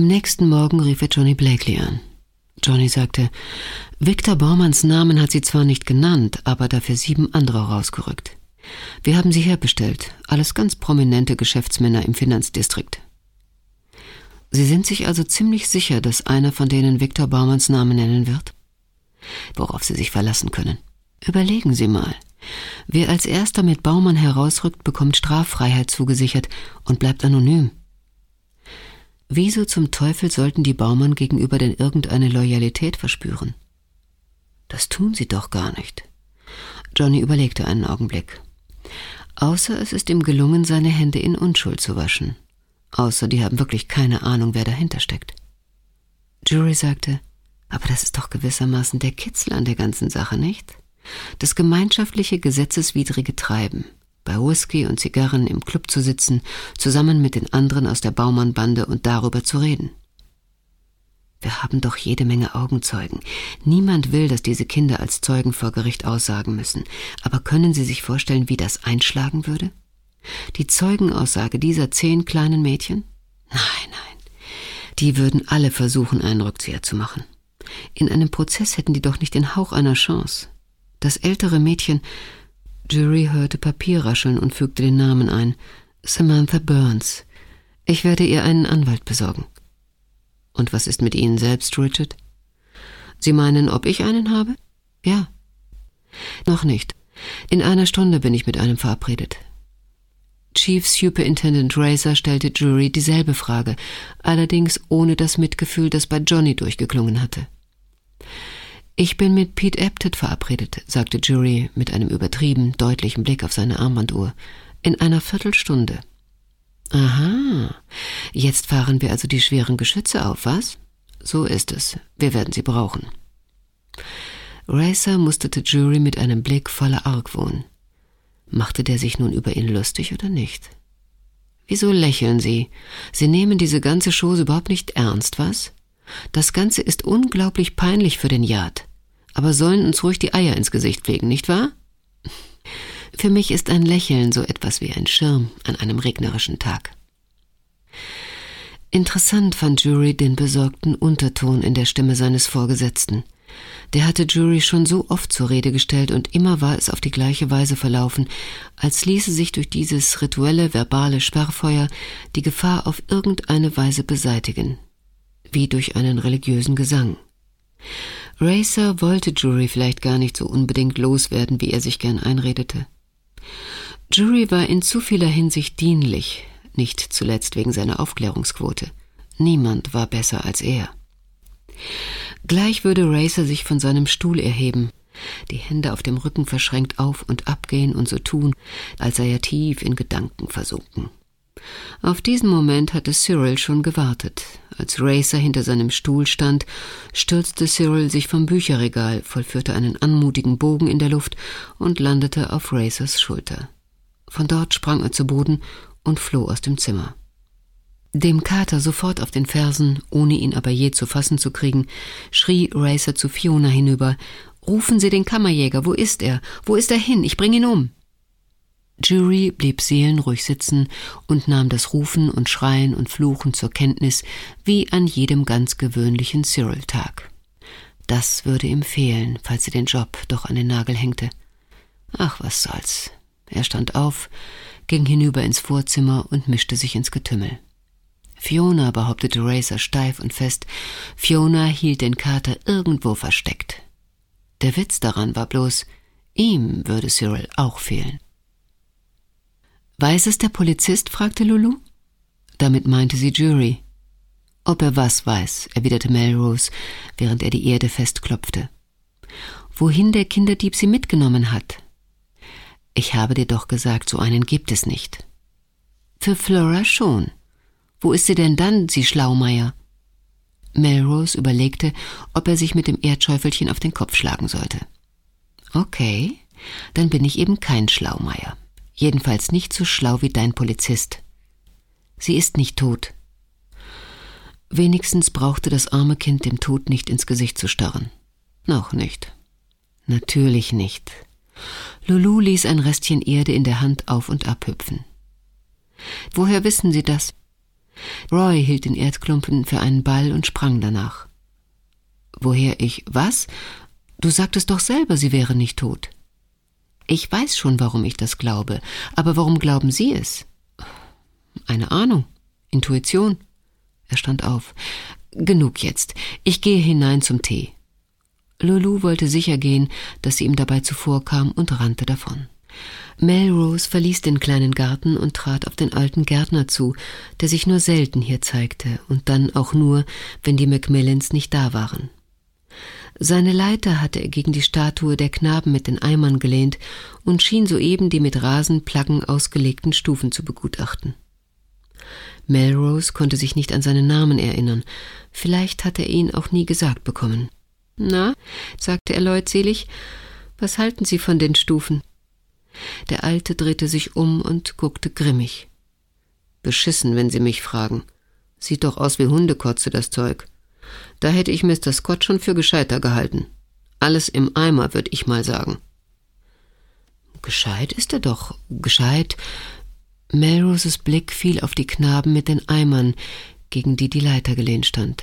nächsten Morgen rief er Johnny Blakely an. Johnny sagte, Victor Baumanns Namen hat sie zwar nicht genannt, aber dafür 7 andere rausgerückt. Wir haben sie herbestellt, alles ganz prominente Geschäftsmänner im Finanzdistrikt. Sie sind sich also ziemlich sicher, dass einer von denen Victor Baumanns Namen nennen wird? Worauf Sie sich verlassen können. Überlegen Sie mal. Wer als erster mit Baumann herausrückt, bekommt Straffreiheit zugesichert und bleibt anonym. Wieso zum Teufel sollten die Baumann gegenüber denn irgendeine Loyalität verspüren? Das tun sie doch gar nicht. Johnny überlegte einen Augenblick. Außer es ist ihm gelungen, seine Hände in Unschuld zu waschen. Außer die haben wirklich keine Ahnung, wer dahinter steckt. Jury sagte, aber das ist doch gewissermaßen der Kitzel an der ganzen Sache, nicht? Das gemeinschaftliche, gesetzeswidrige Treiben. Bei Whisky und Zigarren im Club zu sitzen, zusammen mit den anderen aus der Baumann-Bande und darüber zu reden. Wir haben doch jede Menge Augenzeugen. Niemand will, dass diese Kinder als Zeugen vor Gericht aussagen müssen. Aber können Sie sich vorstellen, wie das einschlagen würde? Die Zeugenaussage dieser 10 kleinen Mädchen? Nein. Die würden alle versuchen, einen Rückzieher zu machen. In einem Prozess hätten die doch nicht den Hauch einer Chance. Das ältere Mädchen... Jury hörte Papier rascheln und fügte den Namen ein. Samantha Burns. Ich werde ihr einen Anwalt besorgen. Und was ist mit Ihnen selbst, Richard? Sie meinen, ob ich einen habe? Ja. Noch nicht. In einer Stunde bin ich mit einem verabredet. Chief Superintendent Racer stellte Jury dieselbe Frage, allerdings ohne das Mitgefühl, das bei Johnny durchgeklungen hatte. Ich bin mit Pete Apted verabredet, sagte Jury mit einem übertrieben deutlichen Blick auf seine Armbanduhr. In einer Viertelstunde. Aha, jetzt fahren wir also die schweren Geschütze auf, was? So ist es. Wir werden sie brauchen. Racer musterte Jury mit einem Blick voller Argwohn. Machte der sich nun über ihn lustig oder nicht? Wieso lächeln Sie? Sie nehmen diese ganze Chose überhaupt nicht ernst, was? Das Ganze ist unglaublich peinlich für den Yard. Aber sollen uns ruhig die Eier ins Gesicht fegen, nicht wahr? Für mich ist ein Lächeln so etwas wie ein Schirm an einem regnerischen Tag. Interessant fand Jury den besorgten Unterton in der Stimme seines Vorgesetzten. Der hatte Jury schon so oft zur Rede gestellt und immer war es auf die gleiche Weise verlaufen, als ließe sich durch dieses rituelle, verbale Sperrfeuer die Gefahr auf irgendeine Weise beseitigen, wie durch einen religiösen Gesang. Racer wollte Jury vielleicht gar nicht so unbedingt loswerden, wie er sich gern einredete. Jury war in zu vieler Hinsicht dienlich, nicht zuletzt wegen seiner Aufklärungsquote. Niemand war besser als er. Gleich würde Racer sich von seinem Stuhl erheben, die Hände auf dem Rücken verschränkt auf und ab gehen und so tun, als sei er tief in Gedanken versunken. Auf diesen Moment hatte Cyril schon gewartet. Als Racer hinter seinem Stuhl stand, stürzte Cyril sich vom Bücherregal, vollführte einen anmutigen Bogen in der Luft und landete auf Racers Schulter. Von dort sprang er zu Boden und floh aus dem Zimmer. Dem Kater sofort auf den Fersen, ohne ihn aber je zu fassen zu kriegen, schrie Racer zu Fiona hinüber: »Rufen Sie den Kammerjäger, wo ist er? Wo ist er hin? Ich bring ihn um!« Jury blieb seelenruhig sitzen und nahm das Rufen und Schreien und Fluchen zur Kenntnis, wie an jedem ganz gewöhnlichen Cyril-Tag. Das würde ihm fehlen, falls sie den Job doch an den Nagel hängte. Ach, was soll's. Er stand auf, ging hinüber ins Vorzimmer und mischte sich ins Getümmel. Fiona, behauptete Racer steif und fest, Fiona hielt den Kater irgendwo versteckt. Der Witz daran war bloß, ihm würde Cyril auch fehlen. »Weiß es der Polizist?« fragte Lulu. Damit meinte sie Jury. »Ob er was weiß«, erwiderte Melrose, während er die Erde festklopfte. »Wohin der Kinderdieb sie mitgenommen hat?« »Ich habe dir doch gesagt, so einen gibt es nicht.« »Für Flora schon. Wo ist sie denn dann, sie Schlaumeier?« Melrose überlegte, ob er sich mit dem Erdschäufelchen auf den Kopf schlagen sollte. »Okay, dann bin ich eben kein Schlaumeier. Jedenfalls nicht so schlau wie dein Polizist. Sie ist nicht tot.« Wenigstens brauchte das arme Kind dem Tod nicht ins Gesicht zu starren. Noch nicht. Natürlich nicht. Lulu ließ ein Restchen Erde in der Hand auf und ab hüpfen. »Woher wissen Sie das?« Roy hielt den Erdklumpen für einen Ball und sprang danach. Woher ich... Was? Du sagtest doch selber, sie wäre nicht tot. Ich weiß schon, warum ich das glaube, aber warum glauben Sie es? Eine Ahnung. Intuition. Er stand auf. Genug jetzt. Ich gehe hinein zum Tee. Lulu wollte sicher gehen, dass sie ihm dabei zuvorkam und rannte davon. Melrose verließ den kleinen Garten und trat auf den alten Gärtner zu, der sich nur selten hier zeigte und dann auch nur, wenn die Macmillans nicht da waren. Seine Leiter hatte er gegen die Statue der Knaben mit den Eimern gelehnt und schien soeben die mit Rasenplaggen ausgelegten Stufen zu begutachten. Melrose konnte sich nicht an seinen Namen erinnern, vielleicht hatte er ihn auch nie gesagt bekommen. »Na«, sagte er leutselig, »was halten Sie von den Stufen?« Der Alte drehte sich um und guckte grimmig. »Beschissen, wenn Sie mich fragen. Sieht doch aus wie Hundekotze, das Zeug. Da hätte ich Mr. Scott schon für gescheiter gehalten. Alles im Eimer, würd ich mal sagen.« »Gescheit ist er doch, gescheit.« Melroses Blick fiel auf die Knaben mit den Eimern, gegen die die Leiter gelehnt stand.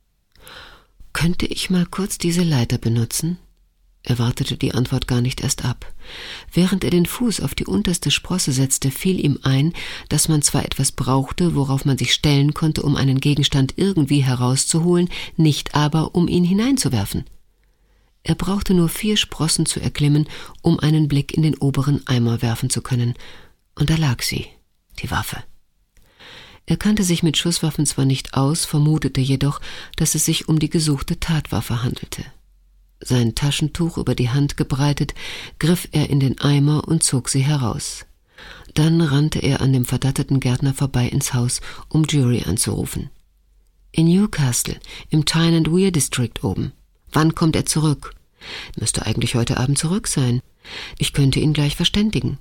»Könnte ich mal kurz diese Leiter benutzen?« Er wartete die Antwort gar nicht erst ab. Während er den Fuß auf die unterste Sprosse setzte, fiel ihm ein, dass man zwar etwas brauchte, worauf man sich stellen konnte, um einen Gegenstand irgendwie herauszuholen, nicht aber, um ihn hineinzuwerfen. Er brauchte nur 4 Sprossen zu erklimmen, um einen Blick in den oberen Eimer werfen zu können. Und da lag sie, die Waffe. Er kannte sich mit Schusswaffen zwar nicht aus, vermutete jedoch, dass es sich um die gesuchte Tatwaffe handelte. Sein Taschentuch über die Hand gebreitet, griff er in den Eimer und zog sie heraus. Dann rannte er an dem verdatteten Gärtner vorbei ins Haus, um Jury anzurufen. »In Newcastle, im Tyne and Wear District oben. Wann kommt er zurück?« »Müsste eigentlich heute Abend zurück sein. Ich könnte ihn gleich verständigen.«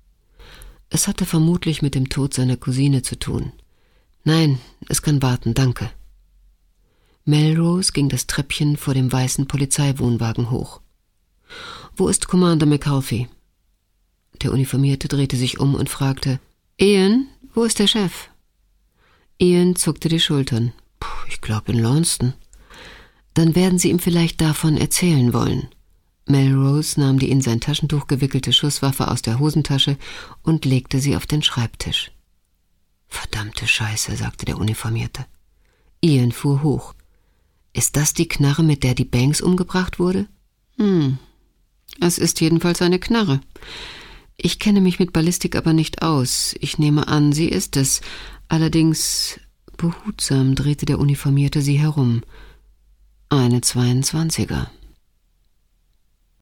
Es hatte vermutlich mit dem Tod seiner Cousine zu tun. »Nein, es kann warten, danke.« Melrose ging das Treppchen vor dem weißen Polizeiwohnwagen hoch. »Wo ist Commander McAuliffe?« Der Uniformierte drehte sich um und fragte, »Ian, wo ist der Chef?« Ian zuckte die Schultern. »Ich glaube in Launceston.« »Dann werden Sie ihm vielleicht davon erzählen wollen.« Melrose nahm die in sein Taschentuch gewickelte Schusswaffe aus der Hosentasche und legte sie auf den Schreibtisch. »Verdammte Scheiße«, sagte der Uniformierte. Ian fuhr hoch. »Ist das die Knarre, mit der die Banks umgebracht wurde?« Es ist jedenfalls eine Knarre. Ich kenne mich mit Ballistik aber nicht aus. Ich nehme an, sie ist es. Allerdings...« Behutsam drehte der Uniformierte sie herum. »Eine 22er.«